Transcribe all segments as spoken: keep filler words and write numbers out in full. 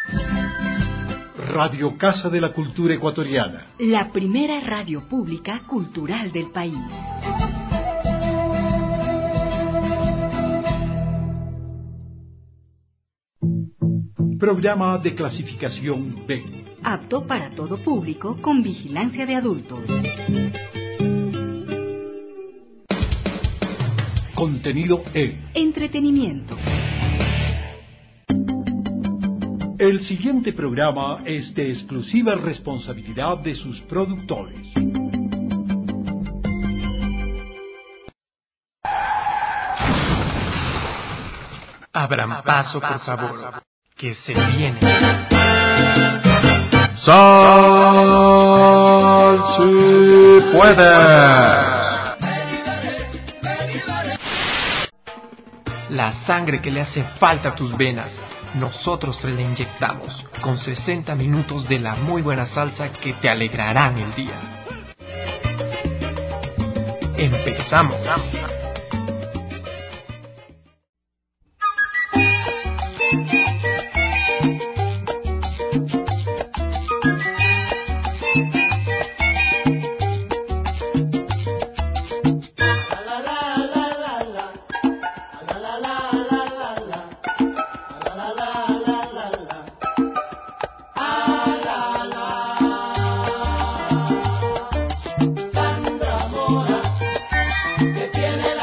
Radio Casa de la Cultura Ecuatoriana. La primera radio pública cultural del país. Programa de clasificación B. Apto para todo público con vigilancia de adultos. Contenido E. Entretenimiento. El siguiente programa es de exclusiva responsabilidad de sus productores. Abran paso, por favor, que se viene. ¡Sal si puedes! La sangre que le hace falta a tus venas, nosotros te la inyectamos con sesenta minutos de la muy buena salsa que te alegrarán el día. Empezamos. Tiene la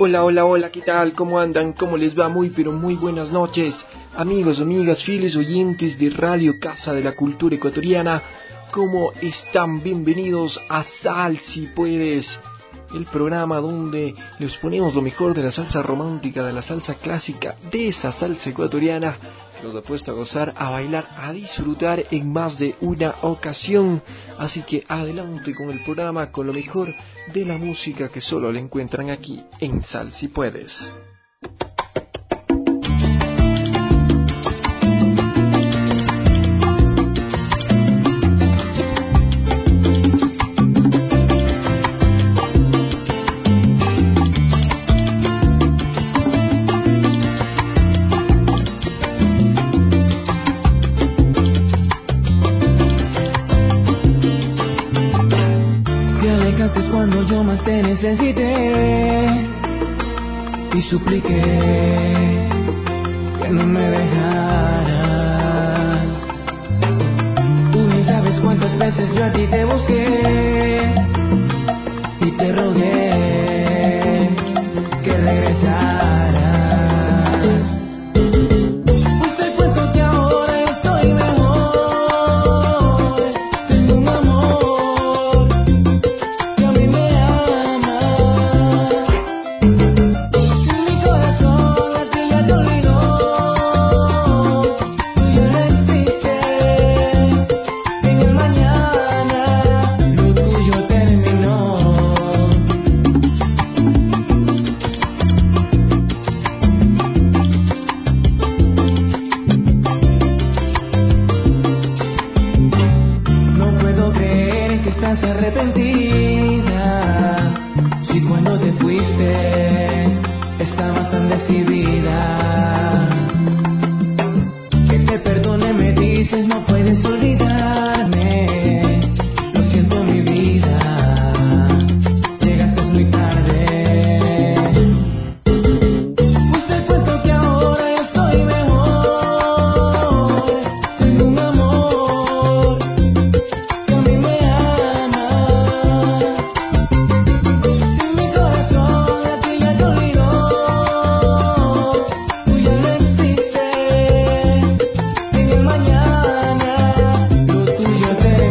Hola, hola, hola, ¿qué tal? ¿Cómo andan? ¿Cómo les va? Muy, pero muy buenas noches, amigos, amigas, fieles oyentes de Radio Casa de la Cultura Ecuatoriana. ¿Cómo están? Bienvenidos a Sal Si Puedes, el programa donde les ponemos lo mejor de la salsa romántica, de la salsa clásica, de esa salsa ecuatoriana. Los apuesto a gozar, a bailar, a disfrutar en más de una ocasión. Así que adelante con el programa, con lo mejor de la música que solo le encuentran aquí en Sal Si Puedes. Necesité y supliqué que no me dejaras. Tú ni sabes cuántas veces yo a ti te busqué y te rogué que regresaras. Pues te cuento que ahora estoy mejor. Tengo un amor que a mí me terminó.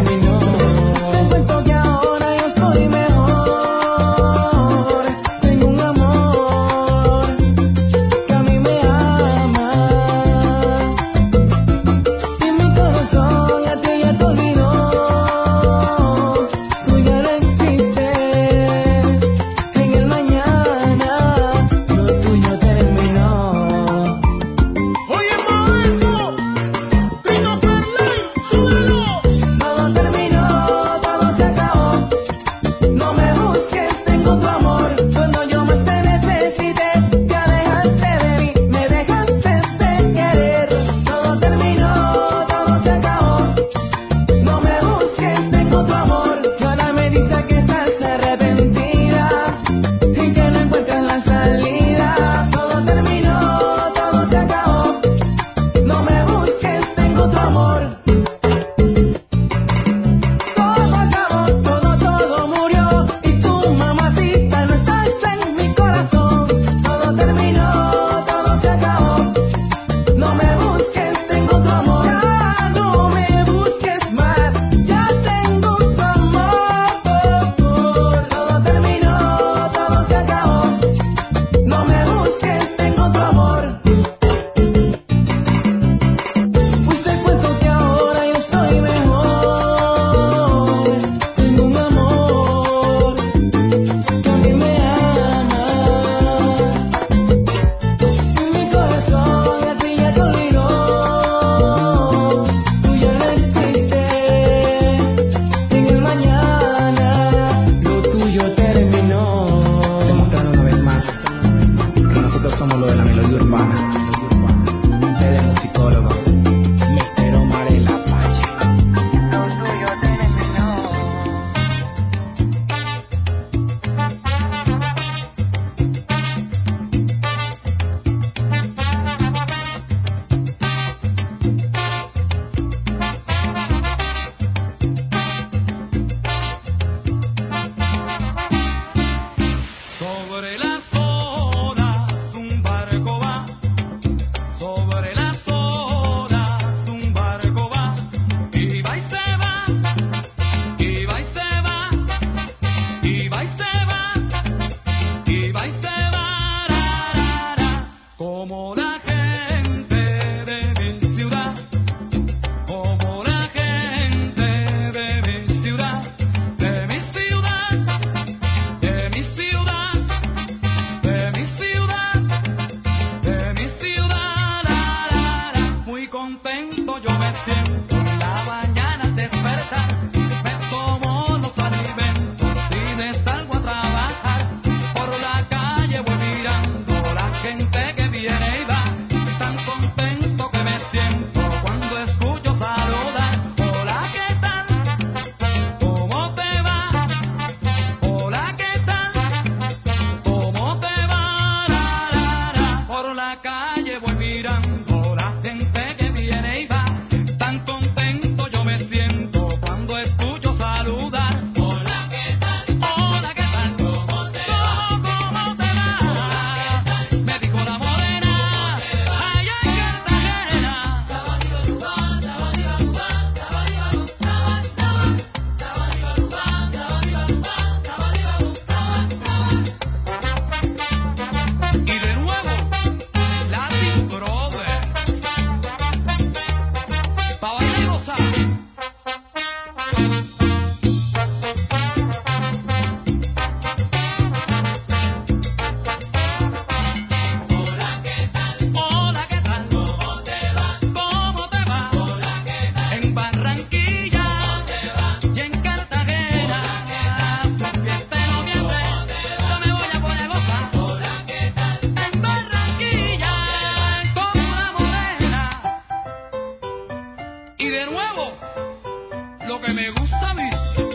lo que me gusta a mí.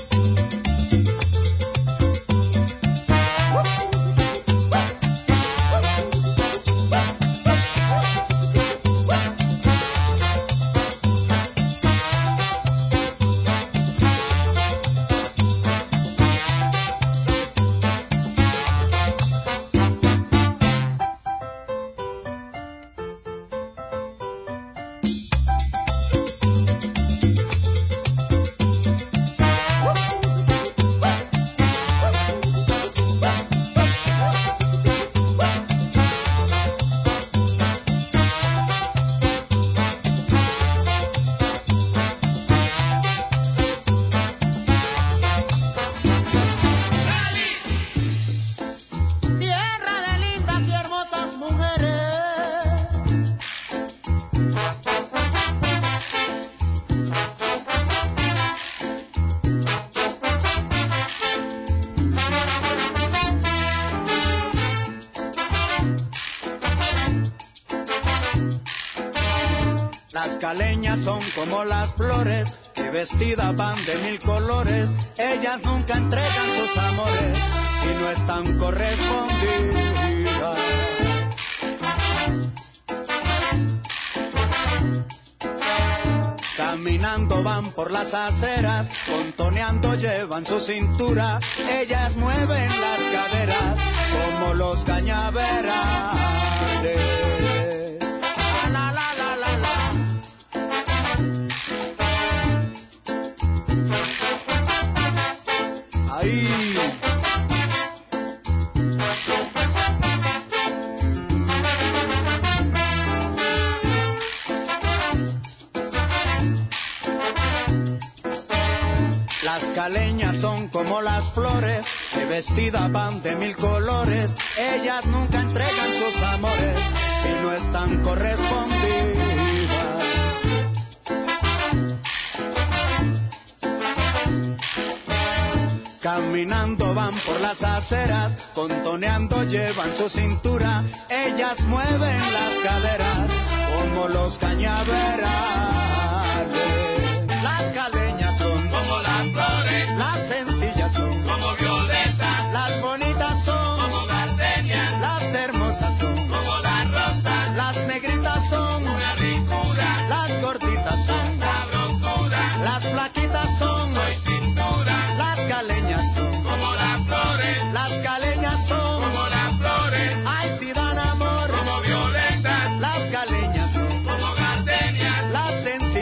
Las caleñas son como las flores que vestidas van de mil colores. Ellas nunca entregan sus amores y no están correspondidas. Caminando van por las aceras, contoneando llevan su cintura. Ellas mueven las caderas como los cañaverales. Las caleñas son como las flores que vestidas van de mil colores. Ellas nunca entregan sus amores y no están correspondidas. Caminando van por las aceras, contoneando llevan su cintura. Ellas mueven las caderas como los cañaverales. Las caleñas son como las flores, las sencillas son como violetas, las bonitas son como gardenias, las hermosas son como las rosas, las negritas son una ricura, las gorditas son sabrosura, las flaquitas son soy cintura. Las caleñas son como las flores, las caleñas son como las flores, ay si dan amor como violetas, las caleñas son como gardenias, las sencillas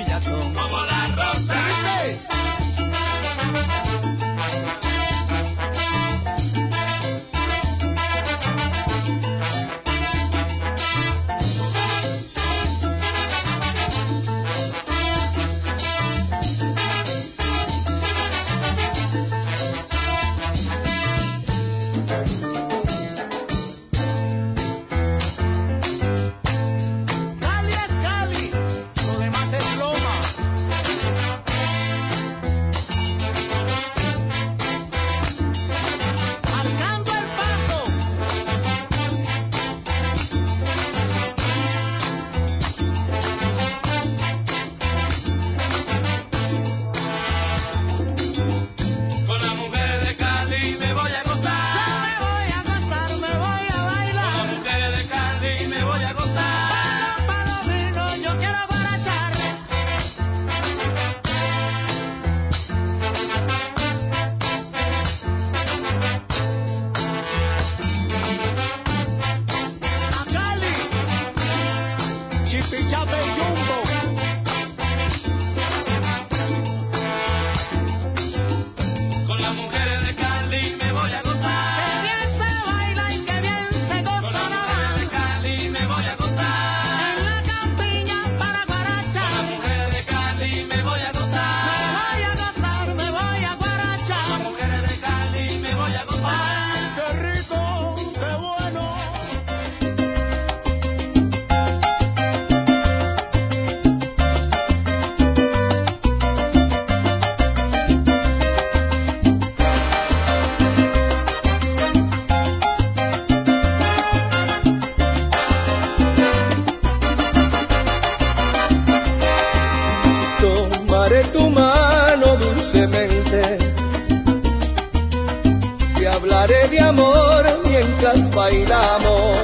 de amor mientras bailamos.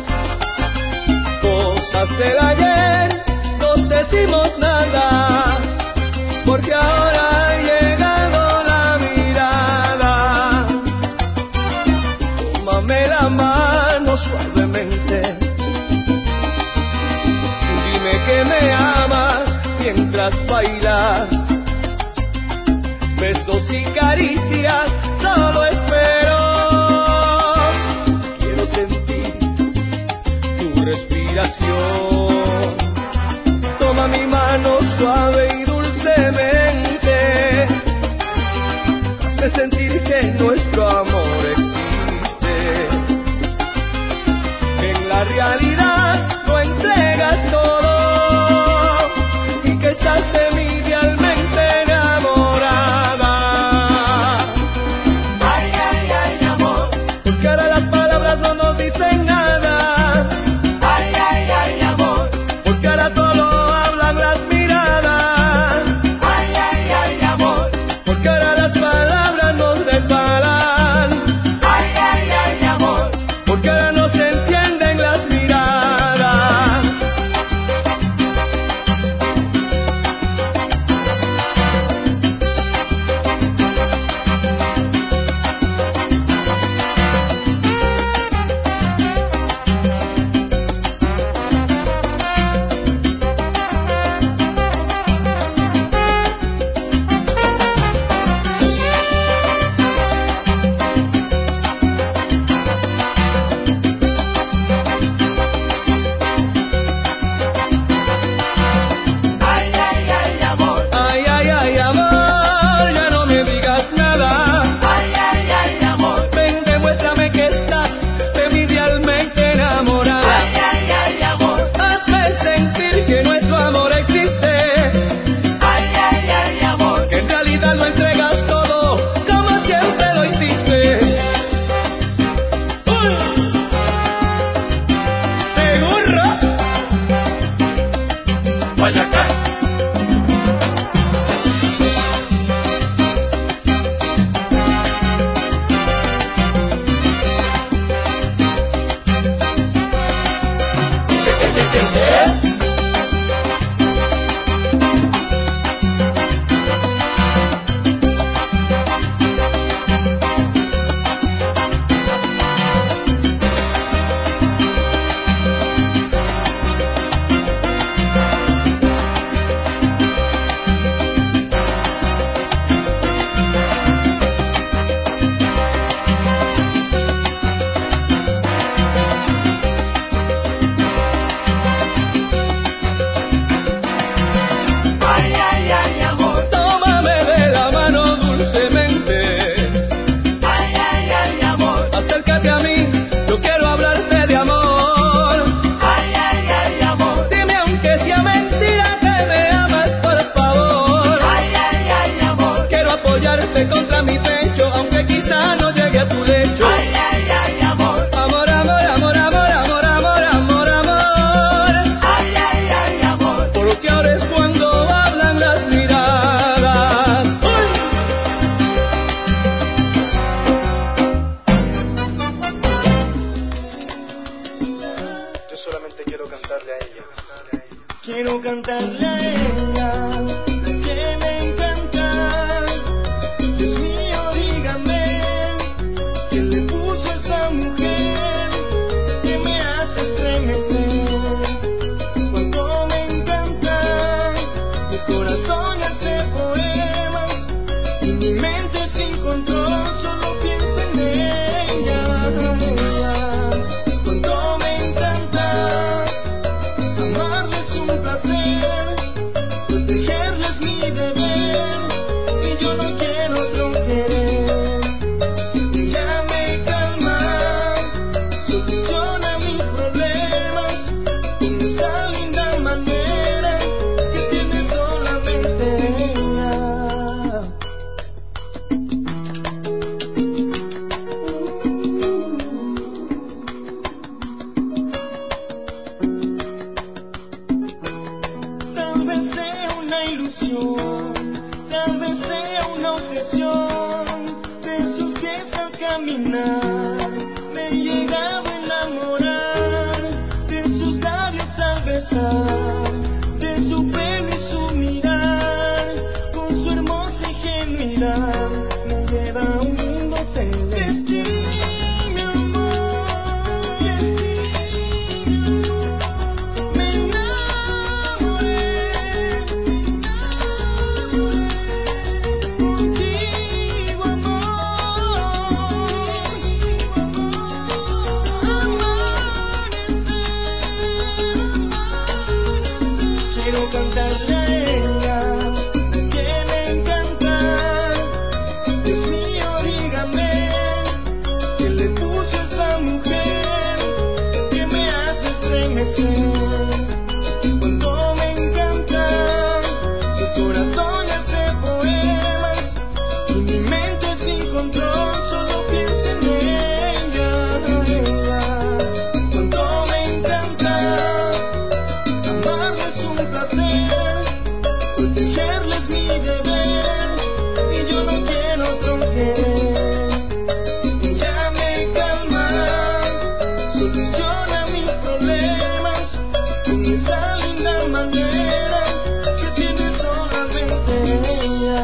Cosas del ayer, no decimos nada, porque ahora ha llegado la mirada. Tómame la mano suavemente, dime que me amas mientras bailas. Besos y caricias solo espero. Quiero sentir tu respiración. Toma mi mano suave y dulcemente. Hazme sentir que nuestro amor existe. Que en la realidad lo entregas todo y que estás de mí realmente enamorada. Ay, ay, ay, amor. Porque ahora las palabras no nos dicen nada. Ay, ay, ay, amor. Porque ahora solo hablan las miradas. Ay, ay, ay, amor. Porque ahora las palabras nos resbalan. Ay, ay, ay, amor. Porque ahora no se entienden las miradas. Ay, ay, ay, amor. Ay, ay, ay, amor. Ya no me digas nada. Ay, ay, ay, amor. Ven, demuéstrame que estás de mí realmente enamorada. Ay, ay, ay, amor. Hazme sentir que nuestro amor existe. Ay, ay, ay, amor. Que en realidad lo entregas todo, como siempre lo hiciste. Uy. ¿Seguro? Vaya acá. Ay, ay, ay, amor. Tómame de la mano dulcemente. Ay, ay, ay, amor. Acércate a mí, yo quiero hablarte de amor. Ay, ay, ay, amor. Dime aunque sea mentira que me amas, por favor. Ay, ay, ay, amor. Quiero apoyarte contra mi pecho, aunque quizá no llegue a tu lecho. Ay, ay, ay, amor. Amor, amor, amor, amor, amor, amor, amor, amor. Ay, ay, ay, amor. Porque ahora es cuando hablan las miradas. ¡Uy! Yo solamente quiero cantarle a ella. Quiero cantarle a ella, que me encanta. Dios mío, dígame, ¿quién le puso a esa mujer que me hace estremecer? Cuando me encanta, mi corazón hace poemas y mi mente sin control solo piensa en ella. Cuando me encanta, amarle es un placer, protegerle es mi deber y yo no quiero otro querer. Ella me calma, soluciona mis problemas con esa linda manera que tiene solamente ella. Tal vez sea una ilusión, tal vez sea una obsesión de esos que al caminar mirar me lleva a un mundo celeste. Mi amor, y en ti me enamoré, contigo amor, amanecer. Quiero cantarle a ella que me encanta. Dios mío, dígame que le puso esa mujer que me hace estremecer. Cuando me encanta, mi corazón hace poemas y mi mente sin control solo piensa en ella, ella. Cuando me encanta, amarla es un placer, protegerla es mi deber y yo no quiero otro querer. Ella me calma, soluciona mis problemas con esa linda manera que tiene solamente ella.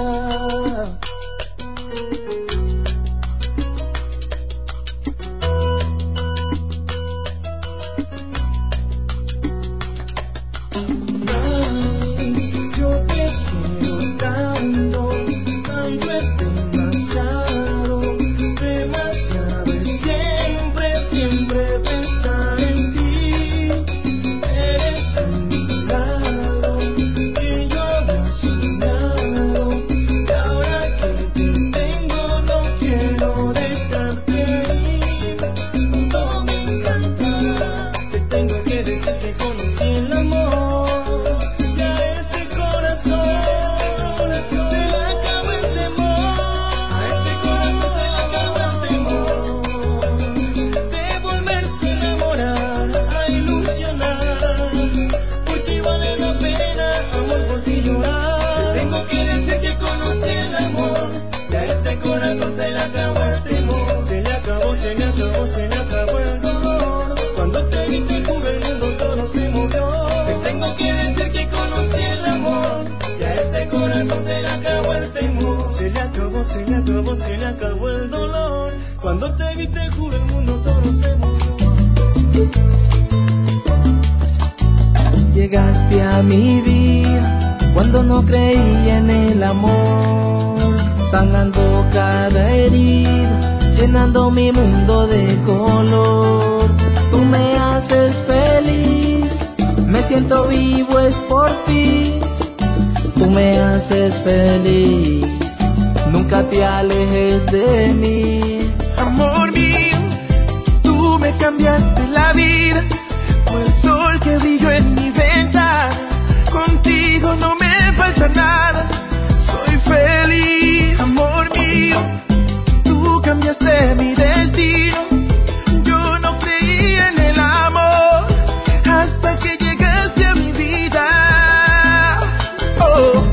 Ay, yo te quiero tanto, tanto es demasiado, demasiado es siempre, siempre pensar en ti. Eres el milagro que yo había soñado y ahora que te tengo no quiero dejarte ir. Cuando me encanta, te tengo que decir que conocí el amor y a este corazón se le acabó el temor. A este corazón se le acabó el temor de volverse a enamorar, a ilusionar, porque vale la pena, amor, por ti llorar. Te tengo que decir que conocí el amor y a este corazón se le acabó el temor. Se le acabó, se le acabó, se le acabó el dolor. Cuando te vi te juro el mundo todo se movió. Te tengo que decir que conocí el amor y a este corazón se le acabó el temor. Se le acabó, se le acabó, se le acabó el dolor. Cuando te vi te juro el mundo todo se movió. Llegaste a mi vida cuando no creía en el amor, sanando cada herida, llenando mi mundo de color. Tú me haces feliz, me siento vivo es por ti. Tú me haces feliz, nunca te alejes de mí. Amor mío, tú me cambiaste la vida, fue el sol que brilló en mi ventana. Contigo no me falta nada, soy feliz. Amor mío, tú cambiaste mi destino. Yo no creía en el amor hasta que llegaste a mi vida. Oh.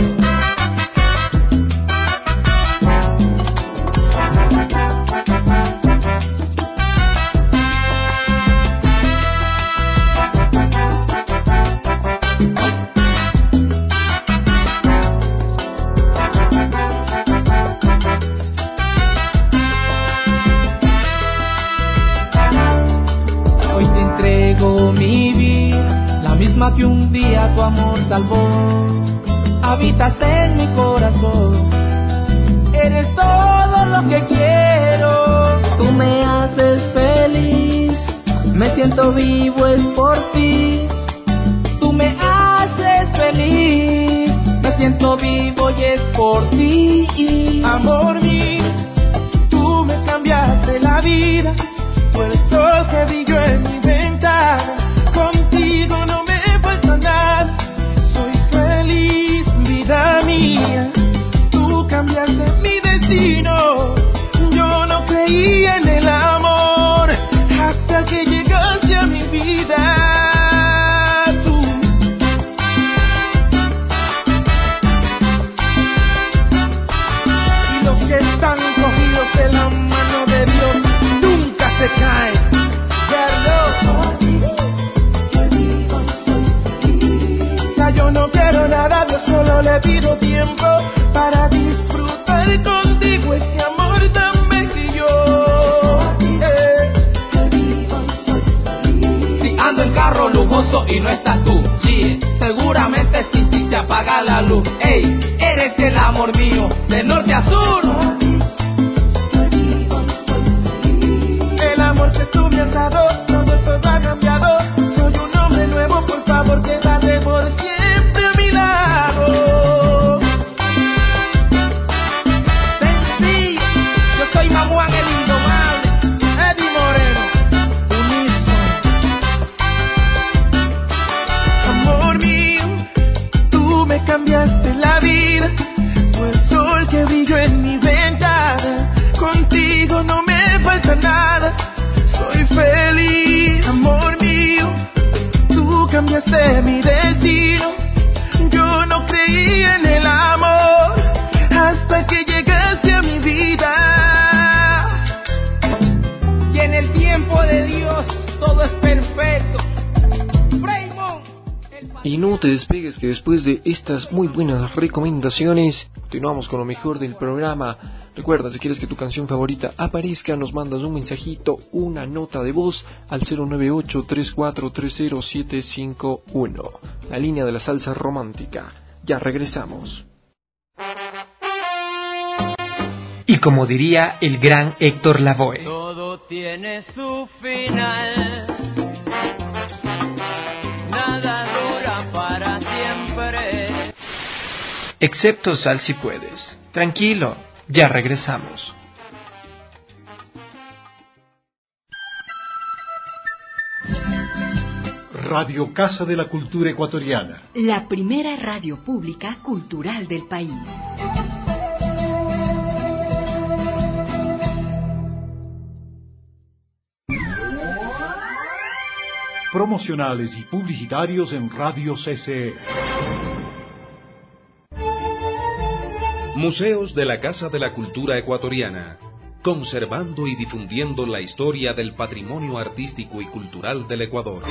Hoy te entrego mi vida, la misma que un día tu amor salvó. Habitas en mi corazón, eres todo lo que quiero. Tú me haces feliz, me siento vivo es por ti. Tú me haces feliz, me siento vivo y es por ti. Amor mío, tú me cambiaste la vida, fue el sol que brilló en mi ventana. Contigo no me falta nada, soy feliz, vida mía. Tú cambiaste mi destino, yo no creía en el amor hasta que llegaste a mi vida. Tú. Y los que están cogidos de la mano de Dios nunca se caen. Ya yo no quiero nada, Dios solo le pido tiempo para disfrutar y no estás tú. Sí, seguramente sin ti se apaga la luz. Ey, eres el amor mío, de norte a sur. El amor que tú me has dado, todo, todo ha cambiado. Soy un hombre nuevo, por favor, quédate por siempre a mi lado. Sí, yo soy Mamuán el indomable, Eddie Moreno, amor mío, tú me cambiaste la vida. Tú el sol que brilló en mi ventana. Contigo no me falta nada. Soy feliz, amor mío. Tú cambiaste mi destino. Yo no creía en el amor hasta que llegaste a mi vida. y en el tiempo de Dios todo es perfecto. Y no te despegues, que después de estas muy buenas recomendaciones continuamos con lo mejor del programa. Recuerda, si quieres que tu canción favorita aparezca, nos mandas un mensajito, una nota de voz al cero nueve ocho, tres cuatro tres cero, siete cinco uno, la línea de la salsa romántica. Ya regresamos. Y como diría el gran Héctor Lavoe, todo tiene su final, nada dura para siempre. excepto Sal si puedes. Tranquilo, ya regresamos. Radio Casa de la Cultura Ecuatoriana. La primera radio pública cultural del país. Promocionales y publicitarios en Radio C C E. Museos de la Casa de la Cultura Ecuatoriana, conservando y difundiendo la historia del patrimonio artístico y cultural del Ecuador.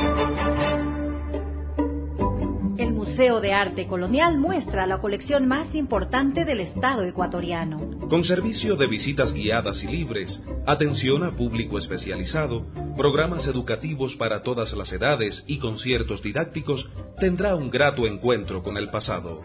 El Museo de Arte Colonial muestra la colección más importante del Estado ecuatoriano. Con servicio de visitas guiadas y libres, atención a público especializado, programas educativos para todas las edades y conciertos didácticos, tendrá un grato encuentro con el pasado.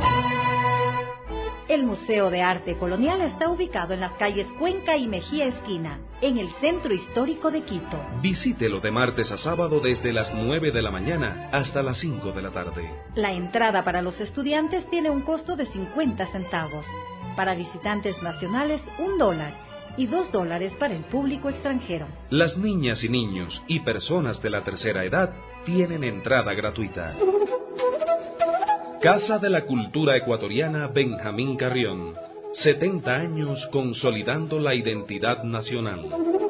El Museo de Arte Colonial está ubicado en las calles Cuenca y Mejía Esquina, en el centro histórico de Quito. Visítelo de martes a sábado desde las nueve de la mañana hasta las cinco de la tarde. La entrada para los estudiantes tiene un costo de cincuenta centavos. Para visitantes nacionales, un dólar. Y dos dólares para el público extranjero. Las niñas y niños y personas de la tercera edad tienen entrada gratuita. Casa de la Cultura Ecuatoriana Benjamín Carrión. setenta años consolidando la identidad nacional.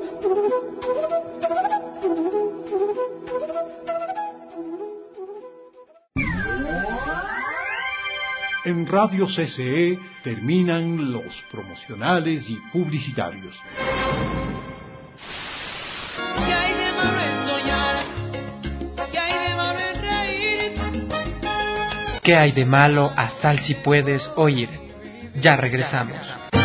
En Radio C C E terminan los promocionales y publicitarios. ¿Qué hay de malo en soñar? ¿Qué hay de malo en reír? ¿Qué hay de malo a Sal si puedes oír? Ya regresamos.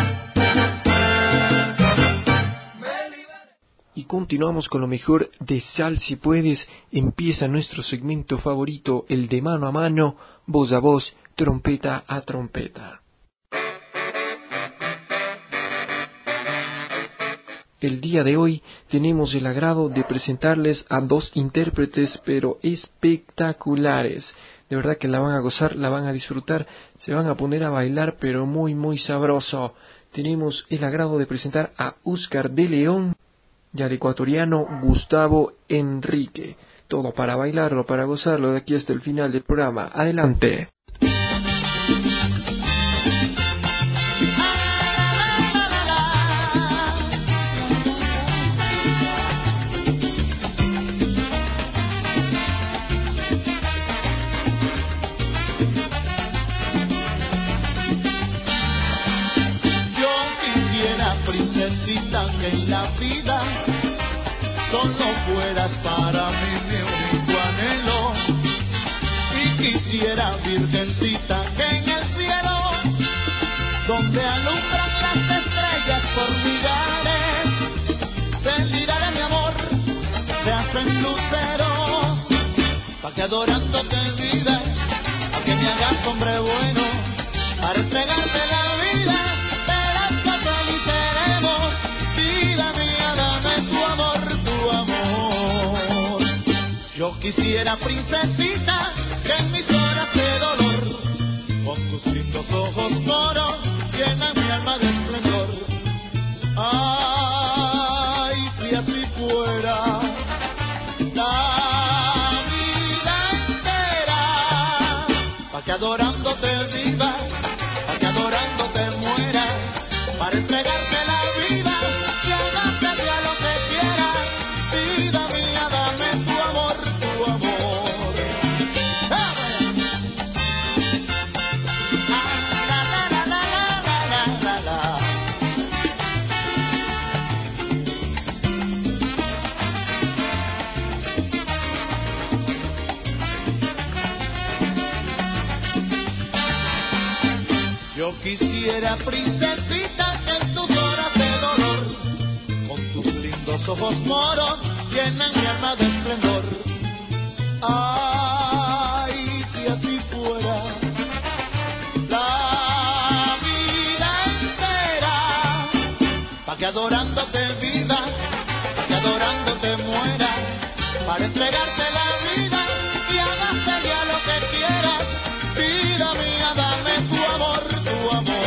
Y continuamos con lo mejor de Sal si puedes. Empieza nuestro segmento favorito, el de mano a mano, voz a voz, trompeta a trompeta. El día de hoy tenemos el agrado de presentarles a dos intérpretes pero espectaculares. De verdad que la van a gozar, la van a disfrutar, se van a poner a bailar pero muy muy sabroso. Tenemos el agrado de presentar a Óscar de León y al ecuatoriano Gustavo Enrique. Todo para bailarlo, para gozarlo de aquí hasta el final del programa. Adelante. Princesita, que en la vida solo fueras para mí mi único anhelo, y quisiera, virgencita, que en el cielo, donde alumbran las estrellas por millares, del mirar de mi amor se hacen luceros pa' que adorándote vida, pa' que me hagas hombre bueno, para entregarte la vida, verás que feliz seremos, vida mía, dame tu amor, tu amor. Yo quisiera, princesita, que en mis horas de dolor, con tus lindos ojos moros, llenan mi alma de esplendor. Ay, si así fuera la vida entera, pa' que adorándote viva, pa' que adorándote muera, para entregarte la vida, que hagas de día lo que quieras, vida mía, dame tu amor, tu amor. ¡Eh! La, la, la, la, la, la, la, la. Yo quisiera, princesita, que en tus horas de dolor, con tus lindos ojos moros, llenan mi alma de esplendor. Ay, si así fuera la vida entera, pa' que adorándote viva, pa' que adorándote muera, para entregarte la vida y hagas de ella lo que quieras, vida mía, dame tu amor, tu amor.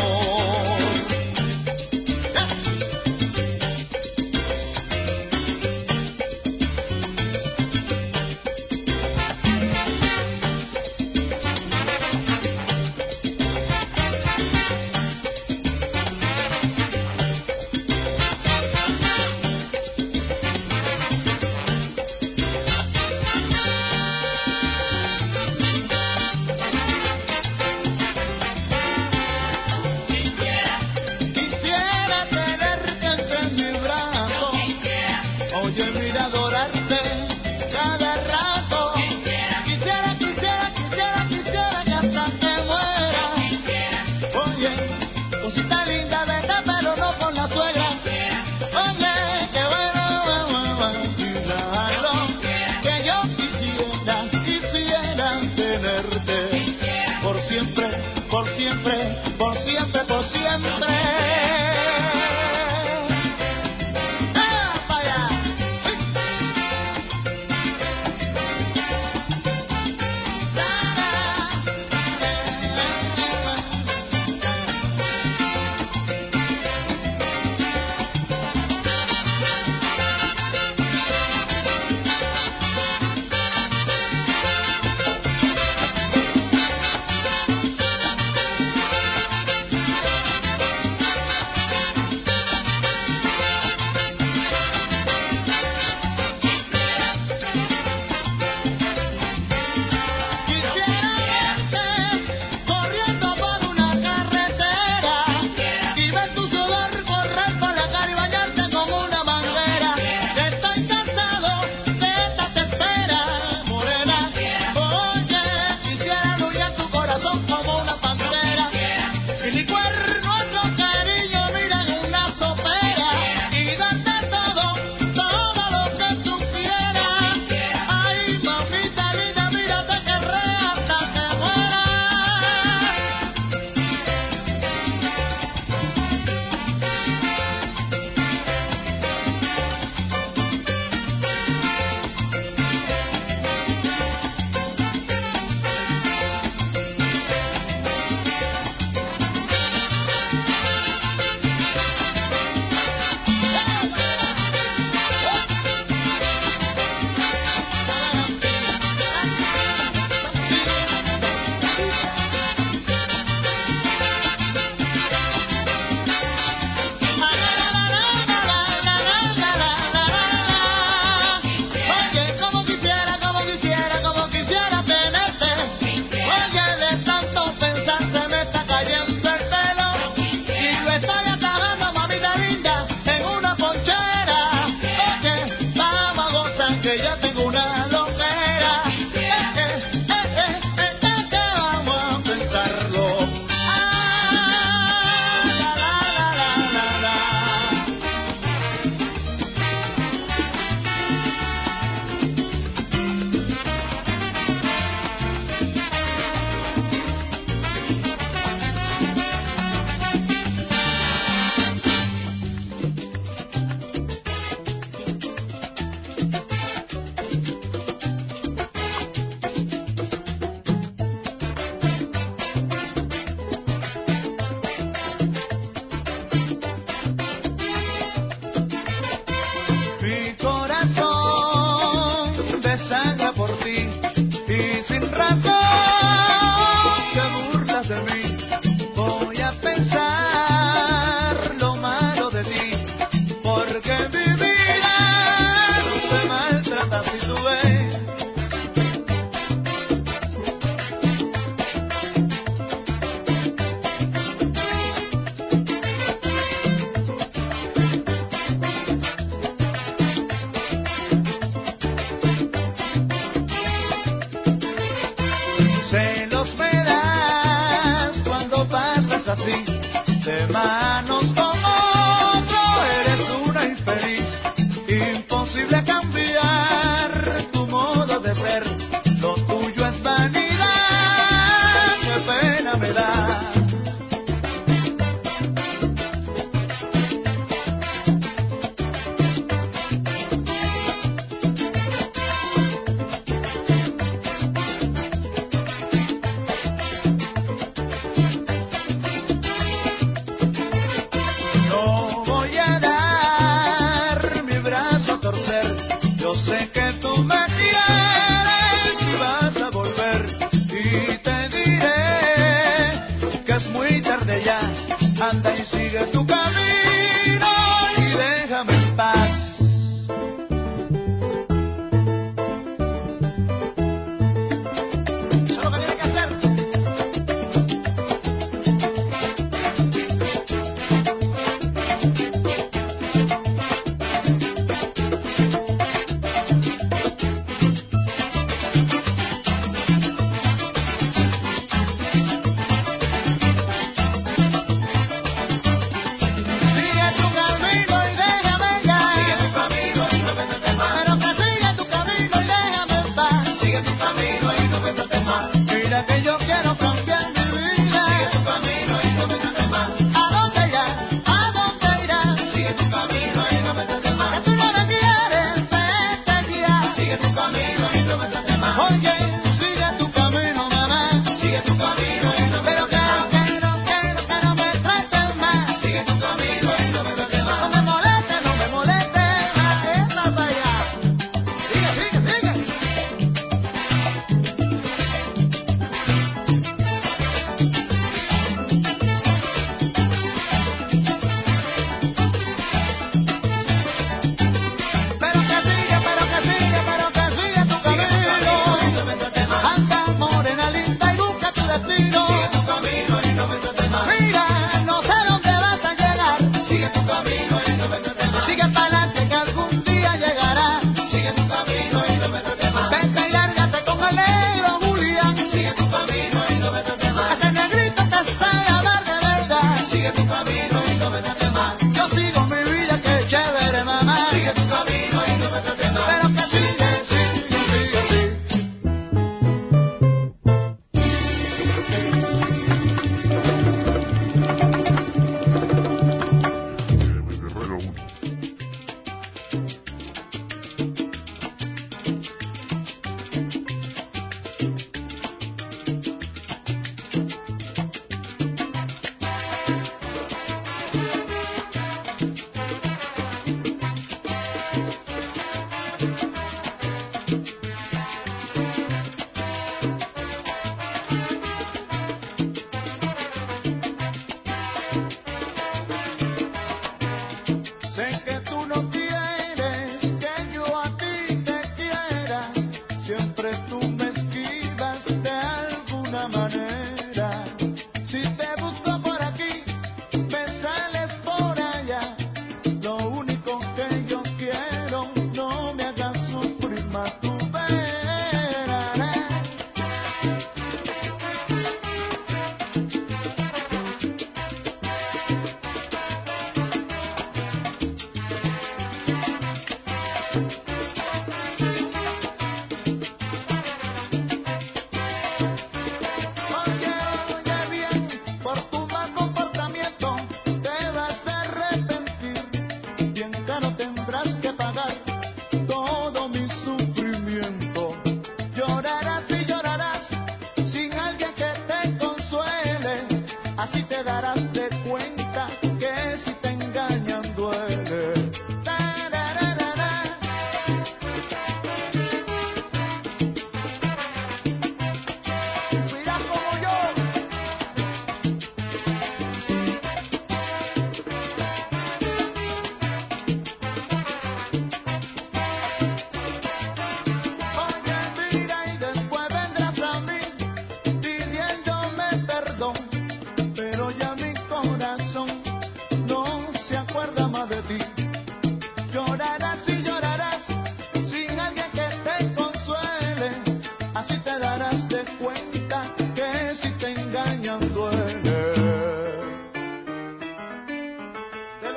Mi corazón desangra por ti y sin razón te burlas de mí. Voy a pensar lo malo de ti, porque mi vida no se maltrata si tú ves. Celos me das cuando pasas así, de manos con otro, eres una infeliz. Imposible cambiar tu modo de ser, lo tuyo es vanidad, qué pena me da. No voy a dar mi brazo a torcer, yo sé que tú me quieres y vas a volver, y te diré que es muy tarde ya, anda y sigue tu camino y déjame en paz. Eso es lo que tiene que hacer.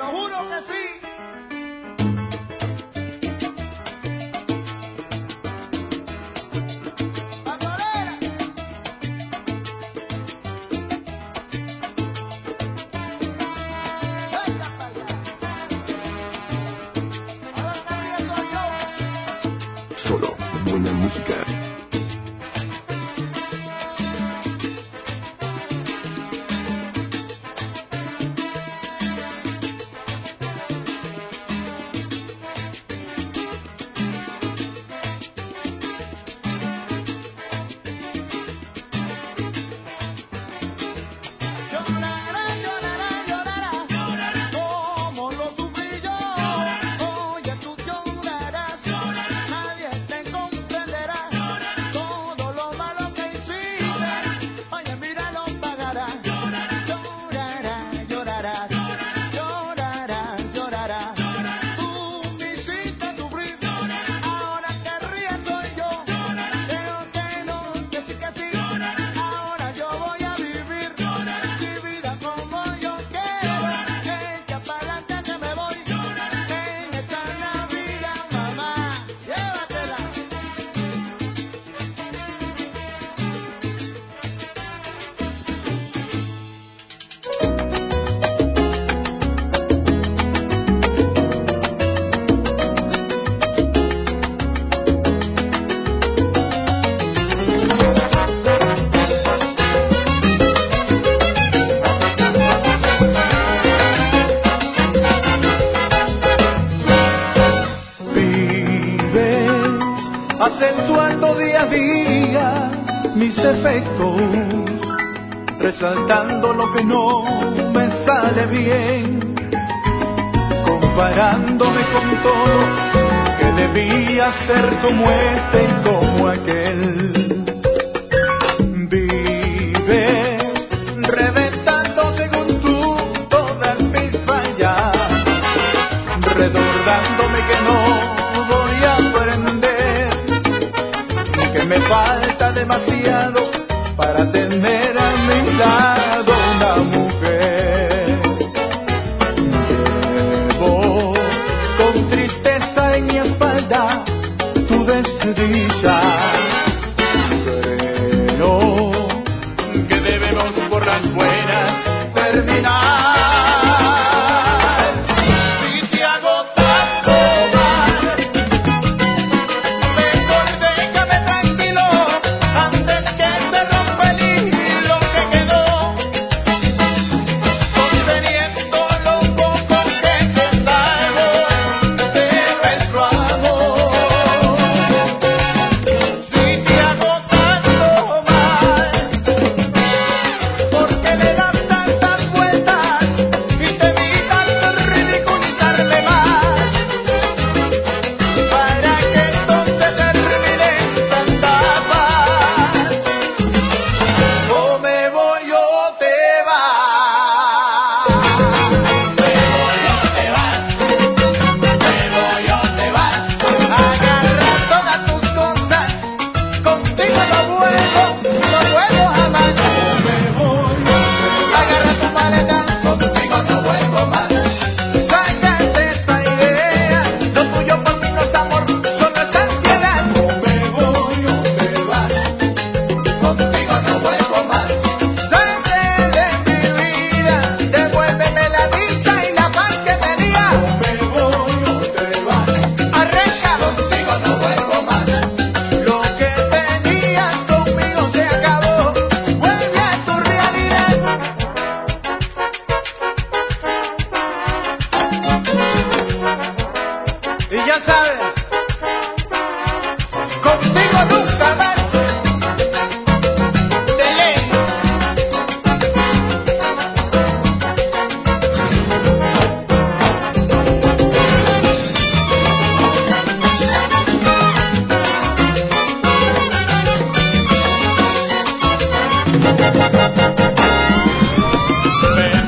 lo juro que sí. Solo buena música. acentuando día a día mis defectos, resaltando lo que no me sale bien, comparándome con todo, que debía ser como este y como aquel. Vive reventando según tú todas mis fallas, recordándome que no voy a aprender, que me falta demasiado para tener a mi lado una mujer. Llevo con tristeza en mi espalda tu desdicha, creo que debemos por las buenas terminar.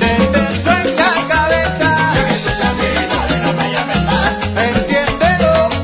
Entiéndelo.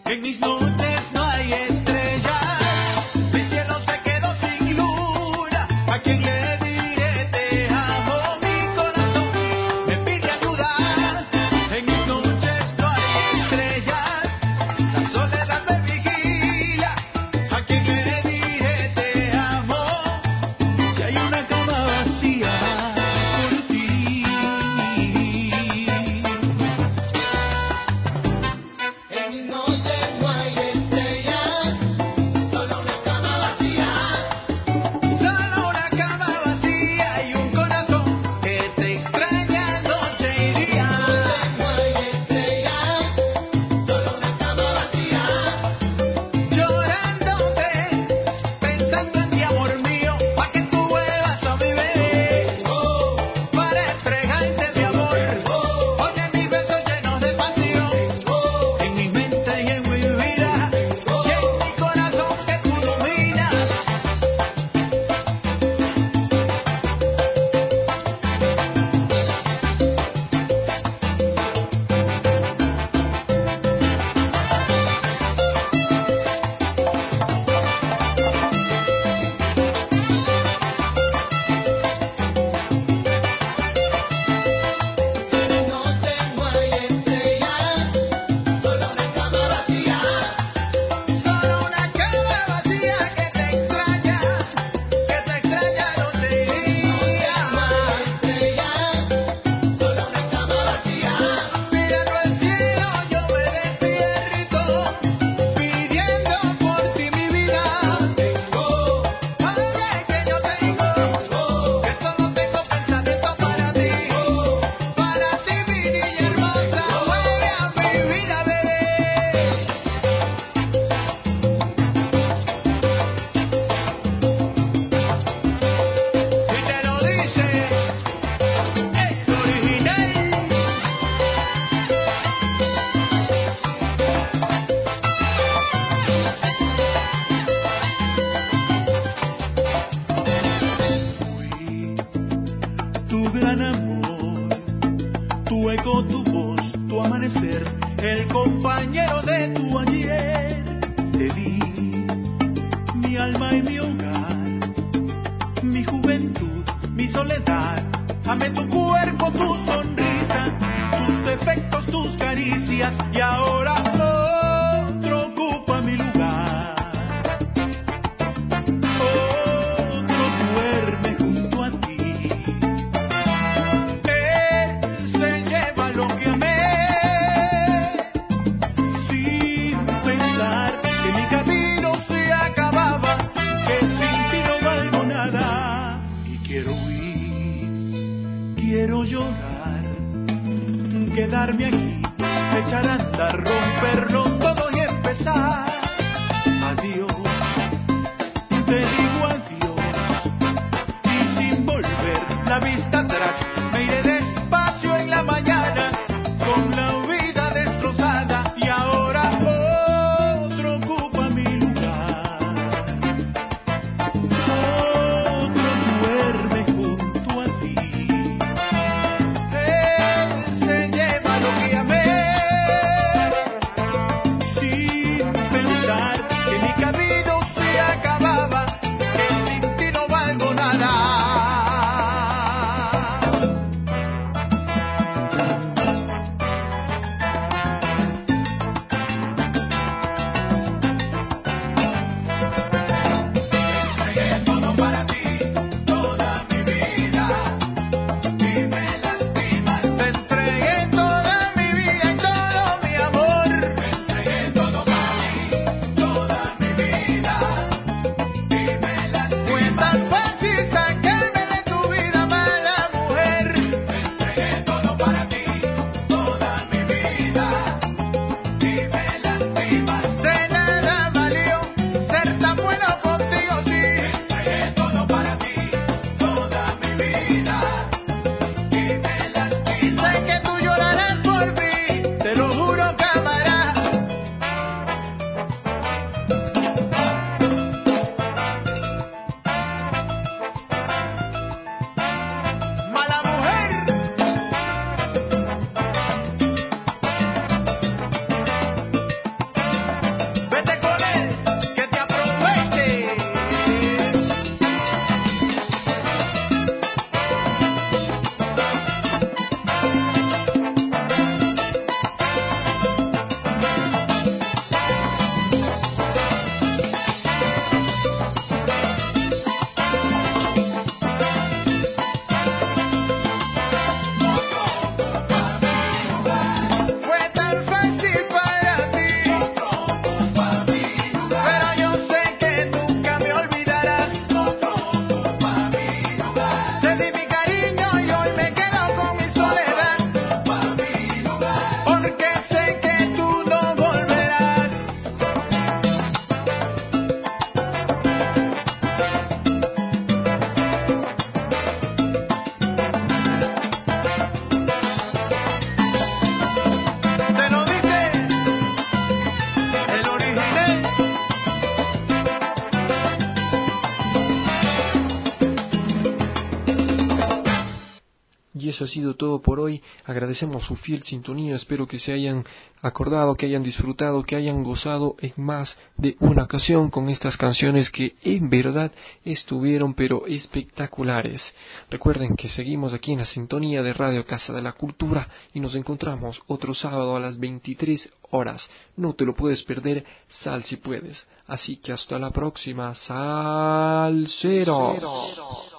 En mis noches no hay estrellas, mi cielo se quedó sin luna. ¿A quién le diré te amo? Mi corazón me pide ayuda. En mis noches no hay estrellas, la soledad me vigila. ¿A quién le diré te amo? Si hay una cama vacía por ti. En mis noches no hay estrellas, solo una cama vacía. Solo una cama vacía y un corazón que te extraña noche y día. No hay estrellas, solo una cama vacía. Llorándote, pensando en ti, amor mío, pa' que tú vuelvas a mi vez. Para entregarte mi amor, oye mis besos llenos de pasión. En mi mente y en mi vida, y en mi corazón que tú dominas. Noche no hay estrellas, solo una cama vacía. Solo una cama vacía que te extraña, que te extraña noche y día. No hay estrellas, solo una cama vacía. Mirando al cielo yo me despierto, pidiendo por ti mi vida. Tengo, oye que yo tengo, que solo tengo pensamiento para ti. Para ti mi niña hermosa, vuelve a mi vida, bebé. Y te lo dice el original. Fui tu gran amor, tu eco, tu voz, tu amanecer, el compañero de tu ayer. Te di mi alma y mi hogar, mi juventud, mi soledad. Amé tu cuerpo, tu sonrisa, tus defectos, tus caricias, y ahora otro ocupa mi lugar. Otro duerme junto a ti. Él se lleva lo que amé, sin pensar que mi camino se acababa, que sin ti no valgo nada. Y quiero huir, quiero llorar, quedarme aquí, echar a andar, romperlo todo y empezar. Adiós, te digo adiós, y sin volver la vista atrás, me iré despacio en la mañana, con la vida destrozada, y ahora otro ocupa mi lugar. Otro duerme junto a ti. Él se lleva lo que eso ha sido todo por hoy. Agradecemos su fiel sintonía. Espero que se hayan acordado, que hayan disfrutado, que hayan gozado en más de una ocasión con estas canciones que en verdad estuvieron pero espectaculares. Recuerden que seguimos aquí en la sintonía de Radio Casa de la Cultura y nos encontramos otro sábado a las veintitrés horas. No te lo puedes perder, sal si puedes. Así que hasta la próxima, salseros.